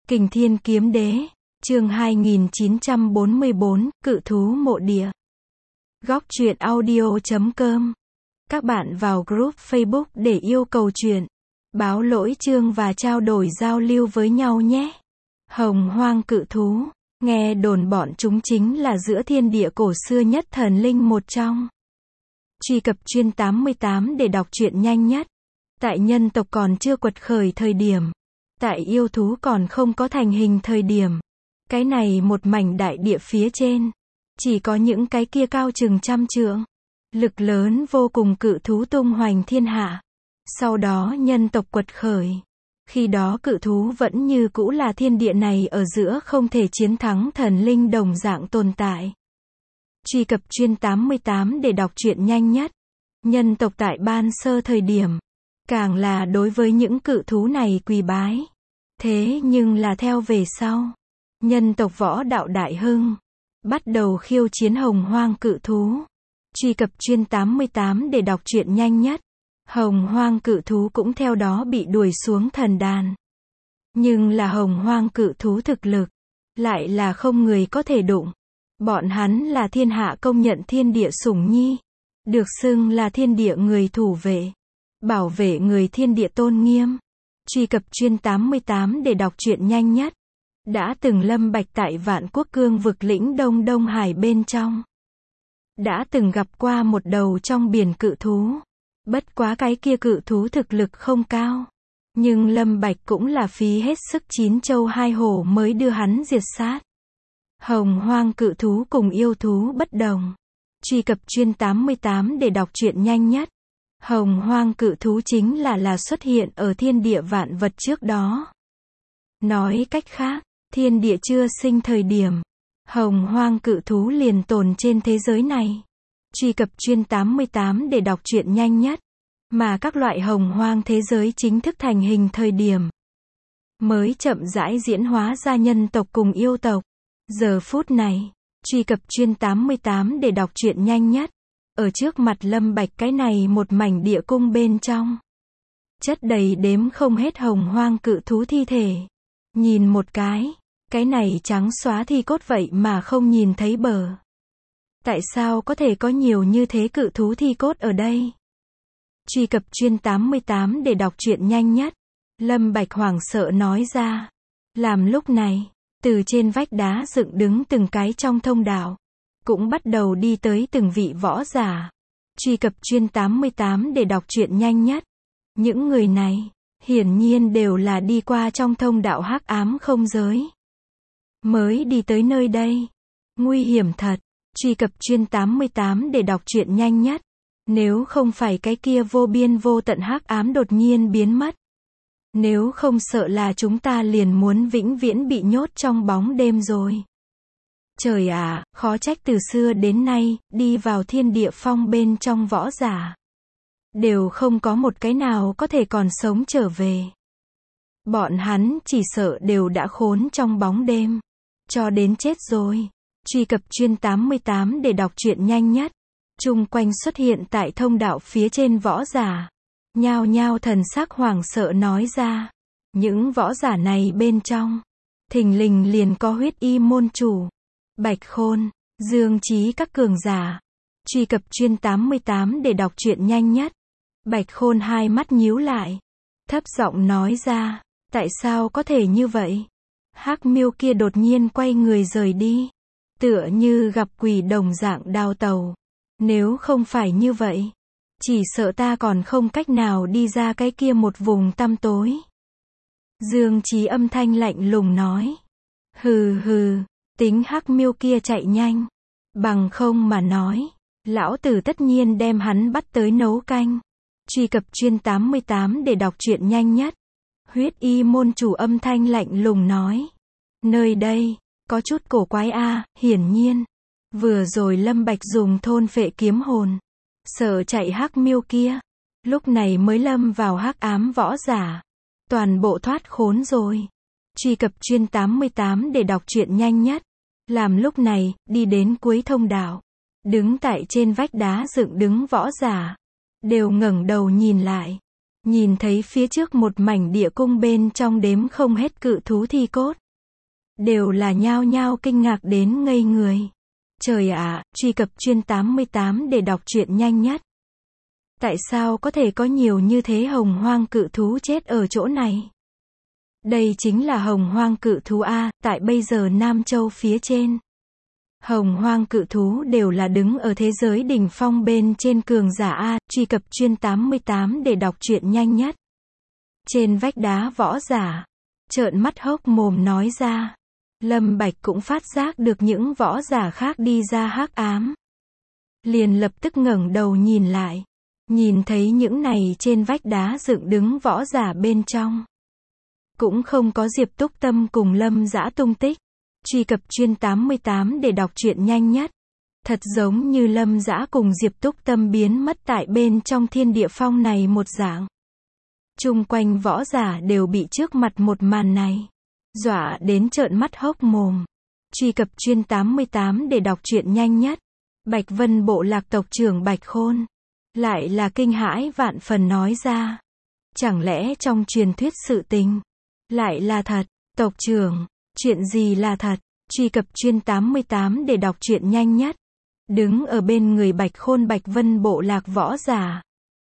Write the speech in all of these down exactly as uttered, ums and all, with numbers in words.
Kình Thiên Kiếm Đế, chương hai nghìn chín trăm bốn mươi bốn, Cự Thú Mộ Địa. Góc truyện audio chấm com. Các bạn vào group Facebook để yêu cầu truyện, báo lỗi chương và trao đổi giao lưu với nhau nhé. Hồng Hoang Cự Thú, nghe đồn bọn chúng chính là giữa thiên địa cổ xưa nhất thần linh một trong. Truy cập chuyên tám mươi tám để đọc truyện nhanh nhất. Tại nhân tộc còn chưa quật khởi thời điểm, tại yêu thú còn không có thành hình thời điểm, cái này một mảnh đại địa phía trên, chỉ có những cái kia cao chừng trăm trượng, lực lớn vô cùng cự thú tung hoành thiên hạ. Sau đó nhân tộc quật khởi, khi đó cự thú vẫn như cũ là thiên địa này ở giữa không thể chiến thắng thần linh đồng dạng tồn tại. Truy cập chuyên tám mươi tám để đọc truyện nhanh nhất. Nhân tộc tại ban sơ thời điểm, càng là đối với những cự thú này quỳ bái. Thế nhưng là theo về sau, nhân tộc võ đạo đại hưng, bắt đầu khiêu chiến hồng hoang cự thú. Truy cập chuyên tám mươi tám để đọc truyện nhanh nhất. Hồng hoang cự thú cũng theo đó bị đuổi xuống thần đàn. Nhưng là hồng hoang cự thú thực lực, lại là không người có thể đụng. Bọn hắn là thiên hạ công nhận thiên địa sủng nhi, được xưng là thiên địa người thủ vệ, bảo vệ người thiên địa tôn nghiêm. Truy cập chuyên tám mươi tám để đọc truyện nhanh nhất. Đã từng lâm bạch tại Vạn Quốc Cương vực lĩnh Đông Đông Hải bên trong, đã từng gặp qua một đầu trong biển cự thú. Bất quá cái kia cự thú thực lực không cao, nhưng lâm bạch cũng là phí hết sức chín châu hai hổ mới đưa hắn diệt sát. Hồng hoang cự thú cùng yêu thú bất đồng. Truy cập chuyên tám mươi tám để đọc truyện nhanh nhất. Hồng hoang cự thú chính là là xuất hiện ở thiên địa vạn vật trước đó. Nói cách khác, thiên địa chưa sinh thời điểm, hồng hoang cự thú liền tồn trên thế giới này. Truy cập chuyên tám mươi tám để đọc truyện nhanh nhất. Mà các loại hồng hoang thế giới chính thức thành hình thời điểm, mới chậm rãi diễn hóa ra nhân tộc cùng yêu tộc. Giờ phút này, truy cập chuyên tám mươi tám để đọc truyện nhanh nhất. Ở trước mặt lâm bạch cái này một mảnh địa cung bên trong, chất đầy đếm không hết hồng hoang cự thú thi thể. Nhìn một cái, cái này trắng xóa thi cốt vậy mà không nhìn thấy bờ. Tại sao có thể có nhiều như thế cự thú thi cốt ở đây? Truy cập chuyên tám mươi tám để đọc truyện nhanh nhất. Lâm Bạch hoảng sợ nói ra. Làm lúc này, từ trên vách đá dựng đứng từng cái trong thông đạo, cũng bắt đầu đi tới từng vị võ giả. Truy cập chuyên tám mươi tám để đọc truyện nhanh nhất. Những người này, hiển nhiên đều là đi qua trong thông đạo hắc ám không giới, mới đi tới nơi đây. Nguy hiểm thật. Truy cập chuyên tám mươi tám để đọc truyện nhanh nhất. Nếu không phải cái kia vô biên vô tận hắc ám đột nhiên biến mất, nếu không sợ là chúng ta liền muốn vĩnh viễn bị nhốt trong bóng đêm rồi. Trời ạ, khó trách từ xưa đến nay, đi vào thiên địa phong bên trong võ giả, đều không có một cái nào có thể còn sống trở về. Bọn hắn chỉ sợ đều đã khốn trong bóng đêm, cho đến chết rồi. Truy cập chuyên tám mươi tám để đọc truyện nhanh nhất. Chung quanh xuất hiện tại thông đạo phía trên võ giả, nhao nhao thần sắc hoảng sợ nói ra. Những võ giả này bên trong, thình lình liền có huyết y môn chủ, Bạch Khôn, Dương Chí các cường giả. Truy cập chuyên tám mươi tám để đọc truyện nhanh nhất. Bạch Khôn hai mắt nhíu lại, thấp giọng nói ra, tại sao có thể như vậy? Hắc miêu kia đột nhiên quay người rời đi, tựa như gặp quỷ đồng dạng đào tàu. Nếu không phải như vậy, chỉ sợ ta còn không cách nào đi ra cái kia một vùng tăm tối. Dương Chí âm thanh lạnh lùng nói. Hừ hừ, tính hắc miêu kia chạy nhanh, bằng không mà nói, lão tử tất nhiên đem hắn bắt tới nấu canh. Truy cập chuyên tám mươi tám để đọc truyện nhanh nhất. Huyết y môn chủ âm thanh lạnh lùng nói. Nơi đây, có chút cổ quái a, hiển nhiên, vừa rồi Lâm Bạch dùng thôn phệ kiếm hồn, sợ chạy hắc miêu kia, lúc này mới lâm vào hắc ám võ giả, toàn bộ thoát khốn rồi. Truy cập chuyên tám mươi tám để đọc truyện nhanh nhất. Làm lúc này, đi đến cuối thông đạo, đứng tại trên vách đá dựng đứng võ giả, đều ngẩng đầu nhìn lại, Nhìn thấy phía trước một mảnh địa cung bên trong đếm không hết cự thú thi cốt. Đều là nhao nhao kinh ngạc đến ngây người. Trời ạ, truy cập chuyên tám mươi tám để đọc truyện nhanh nhất. Tại sao có thể có nhiều như thế hồng hoang cự thú chết ở chỗ này? Đây chính là hồng hoang cự thú A, tại bây giờ Nam Châu phía trên. Hồng hoang cự thú đều là đứng ở thế giới đỉnh phong bên trên cường giả A, truy cập chuyên tám mươi tám để đọc truyện nhanh nhất. Trên vách đá võ giả, trợn mắt hốc mồm nói ra. Lâm Bạch cũng phát giác được những võ giả khác đi ra hắc ám. Liền lập tức ngẩng đầu nhìn lại. Nhìn thấy những này trên vách đá dựng đứng võ giả bên trong. Cũng không có Diệp Túc Tâm cùng Lâm Dã tung tích. Truy cập chuyên tám mươi tám để đọc truyện nhanh nhất. Thật giống như Lâm Dã cùng Diệp Túc Tâm biến mất tại bên trong thiên địa phong này một dạng. Chung quanh võ giả đều bị trước mặt một màn này dọa đến trợn mắt hốc mồm. Truy cập chuyên tám mươi tám để đọc truyện nhanh nhất. Bạch Vân bộ lạc tộc trưởng Bạch Khôn lại là kinh hãi vạn phần nói ra. Chẳng lẽ trong truyền thuyết sự tình lại là thật? Tộc trưởng, chuyện gì là thật? Truy cập chuyên tám mươi tám để đọc truyện nhanh nhất. Đứng ở bên người Bạch Khôn Bạch Vân bộ lạc võ giả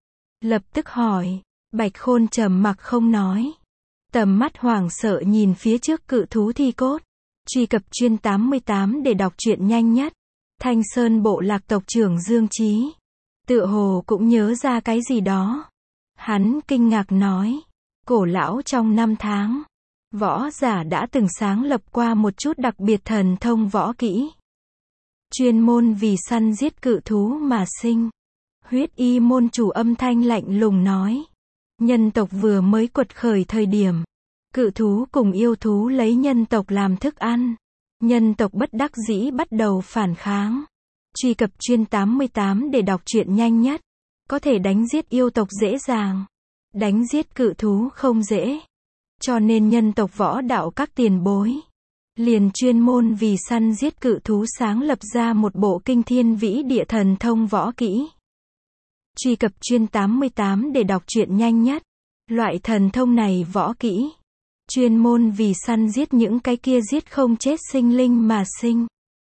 lập tức hỏi. Bạch Khôn trầm mặc không nói. Tầm mắt hoảng sợ nhìn phía trước cự thú thi cốt. Truy cập chuyên tám mươi tám để đọc truyện nhanh nhất. Thanh Sơn bộ lạc tộc trưởng Dương Chí tựa hồ cũng nhớ ra cái gì đó. Hắn kinh ngạc nói. Cổ lão trong năm tháng, võ giả đã từng sáng lập qua một chút đặc biệt thần thông võ kỹ. Chuyên môn vì săn giết cự thú mà sinh. Huyết y môn chủ âm thanh lạnh lùng nói. Nhân tộc vừa mới quật khởi thời điểm. Cự thú cùng yêu thú lấy nhân tộc làm thức ăn. Nhân tộc bất đắc dĩ bắt đầu phản kháng. Truy cập chuyên tám mươi tám để đọc truyện nhanh nhất. Có thể đánh giết yêu tộc dễ dàng. Đánh giết cự thú không dễ. Cho nên nhân tộc võ đạo các tiền bối liền chuyên môn vì săn giết cự thú sáng lập ra một bộ kinh thiên vĩ địa thần thông võ kỹ. Truy cập chuyên tám mươi tám để đọc truyện nhanh nhất. Loại thần thông này võ kỹ chuyên môn vì săn giết những cái kia giết không chết sinh linh mà sinh.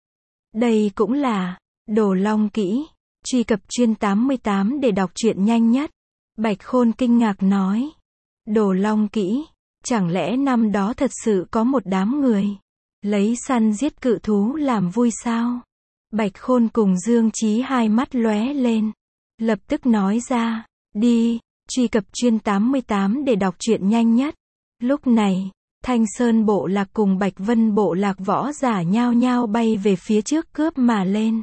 Đây cũng là Đồ Long kỹ. Truy cập chuyên tám mươi tám để đọc truyện nhanh nhất. Bạch Khôn kinh ngạc nói. Đồ Long kỹ, chẳng lẽ năm đó thật sự có một đám người lấy săn giết cự thú làm vui sao? Bạch Khôn cùng Dương Chí hai mắt lóe lên, lập tức nói ra. Đi, truy cập chuyên tám mươi tám để đọc truyện nhanh nhất. Lúc này, Thanh Sơn bộ lạc cùng Bạch Vân bộ lạc võ giả nhao nhao bay về phía trước cướp mà lên.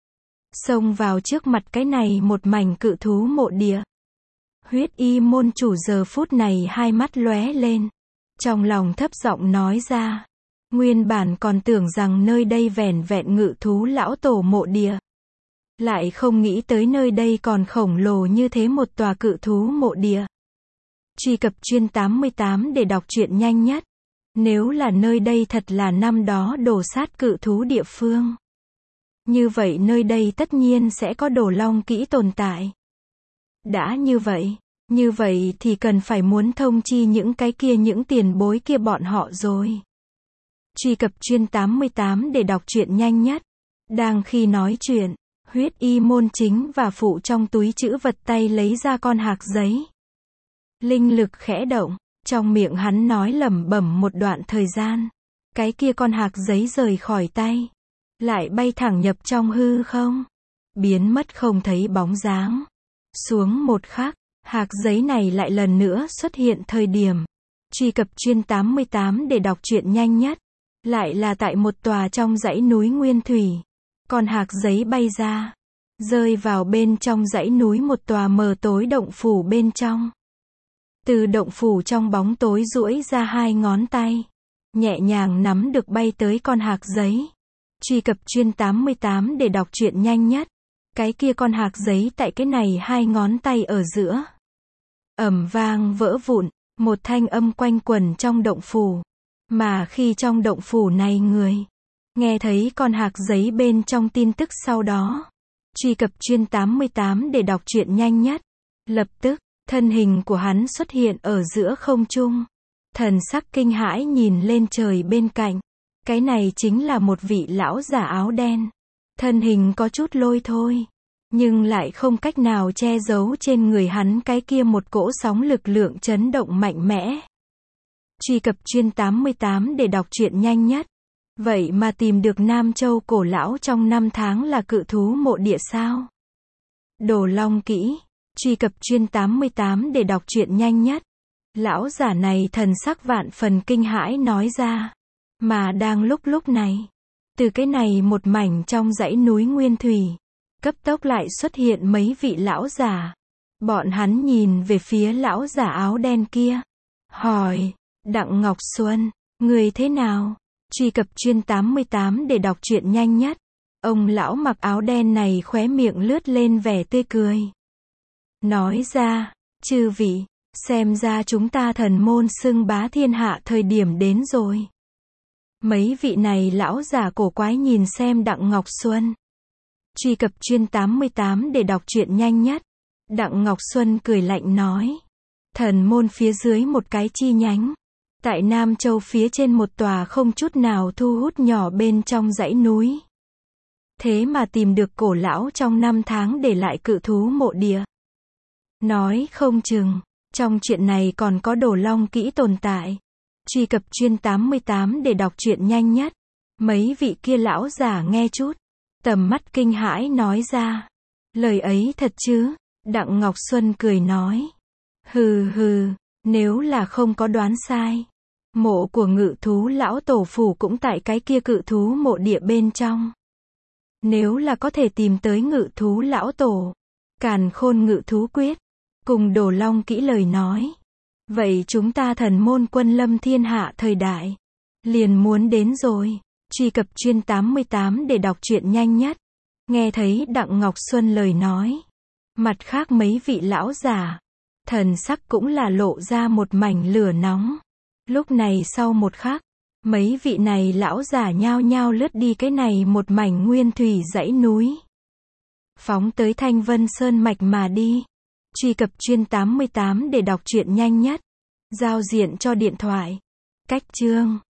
Xông vào trước mặt cái này một mảnh cự thú mộ địa. Huyết y môn chủ giờ phút này hai mắt lóe lên. Trong lòng thấp giọng nói ra. Nguyên bản còn tưởng rằng nơi đây vẻn vẹn ngự thú lão tổ mộ địa. Lại không nghĩ tới nơi đây còn khổng lồ như thế một tòa cự thú mộ địa. Truy cập chuyên tám mươi tám để đọc truyện nhanh nhất. Nếu là nơi đây thật là năm đó đổ sát cự thú địa phương. Như vậy nơi đây tất nhiên sẽ có Đồ Long kỹ tồn tại. Đã như vậy, như vậy thì cần phải muốn thông chi những cái kia những tiền bối kia bọn họ rồi. Truy cập chuyên tám mươi tám để đọc truyện nhanh nhất. Đang khi nói chuyện, huyết y môn chính và phụ trong túi trữ vật tay lấy ra con hạc giấy. Linh lực khẽ động, trong miệng hắn nói lẩm bẩm một đoạn thời gian. Cái kia con hạc giấy rời khỏi tay, lại bay thẳng nhập trong hư không, biến mất không thấy bóng dáng. Xuống một khắc, hạc giấy này lại lần nữa xuất hiện thời điểm. Truy cập chuyên tám mươi tám để đọc truyện nhanh nhất. Lại là tại một tòa trong dãy núi nguyên thủy. Con hạc giấy bay ra, rơi vào bên trong dãy núi một tòa mờ tối động phủ bên trong. Từ động phủ trong bóng tối duỗi ra hai ngón tay, nhẹ nhàng nắm được bay tới con hạc giấy. Truy cập chuyên tám mươi tám để đọc truyện nhanh nhất. Cái kia con hạc giấy tại cái này hai ngón tay ở giữa. Ầm vang vỡ vụn, một thanh âm quanh quẩn trong động phủ. Mà khi trong động phủ này người nghe thấy con hạc giấy bên trong tin tức sau đó. Truy cập chuyên tám mươi tám để đọc truyện nhanh nhất. Lập tức, Thân hình của hắn xuất hiện ở giữa không trung. Thần sắc kinh hãi nhìn lên trời bên cạnh. Cái này chính là một vị lão giả áo đen. Thân hình có chút lôi thôi, nhưng lại không cách nào che giấu trên người hắn cái kia một cỗ sóng lực lượng chấn động mạnh mẽ. Truy cập chuyên tám mươi tám để đọc truyện nhanh nhất. Vậy mà tìm được Nam Châu cổ lão trong năm tháng là cự thú mộ địa sao? Đồ Long Kỹ. Truy cập chuyên tám mươi tám để đọc truyện nhanh nhất. Lão giả này thần sắc vạn phần kinh hãi nói ra. Mà đang lúc lúc này, từ cái này một mảnh trong dãy núi Nguyên Thủy, cấp tốc lại xuất hiện mấy vị lão giả. Bọn hắn nhìn về phía lão giả áo đen kia. Hỏi, Đặng Ngọc Xuân, người thế nào? Truy cập chuyên tám mươi tám để đọc truyện nhanh nhất. Ông lão mặc áo đen này khóe miệng lướt lên vẻ tươi cười. Nói ra, chư vị, xem ra chúng ta thần môn xưng bá thiên hạ thời điểm đến rồi. Mấy vị này lão giả cổ quái nhìn xem Đặng Ngọc Xuân. Truy cập chuyên tám mươi tám để đọc truyện nhanh nhất. Đặng Ngọc Xuân cười lạnh nói. Thần môn phía dưới một cái chi nhánh. Tại Nam Châu phía trên một tòa không chút nào thu hút nhỏ bên trong dãy núi. Thế mà tìm được cổ lão trong năm tháng để lại cự thú mộ địa. Nói không chừng, trong chuyện này còn có Đồ Long Kỹ tồn tại. Truy cập chuyên tám mươi tám để đọc truyện nhanh nhất. Mấy vị kia lão giả nghe chút. Tầm mắt kinh hãi nói ra. Lời ấy thật chứ? Đặng Ngọc Xuân cười nói. Hừ hừ, nếu là không có đoán sai. Mộ của ngự thú lão tổ phủ cũng tại cái kia cự thú mộ địa bên trong. Nếu là có thể tìm tới ngự thú lão tổ, Càn Khôn ngự thú quyết, cùng Đồ Long Kỹ lời nói. Vậy chúng ta thần môn quân lâm thiên hạ thời đại, liền muốn đến rồi. Truy cập chuyên tám mươi tám để đọc truyện nhanh nhất. Nghe thấy Đặng Ngọc Xuân lời nói. Mặt khác mấy vị lão giả, thần sắc cũng là lộ ra một mảnh lửa nóng. Lúc này sau một khắc, mấy vị này lão giả nhao nhao lướt đi cái này một mảnh nguyên thủy dãy núi. Phóng tới Thanh Vân Sơn mạch mà đi. Truy cập chuyên tám mươi tám để đọc truyện nhanh nhất. Giao diện cho điện thoại. Cách chương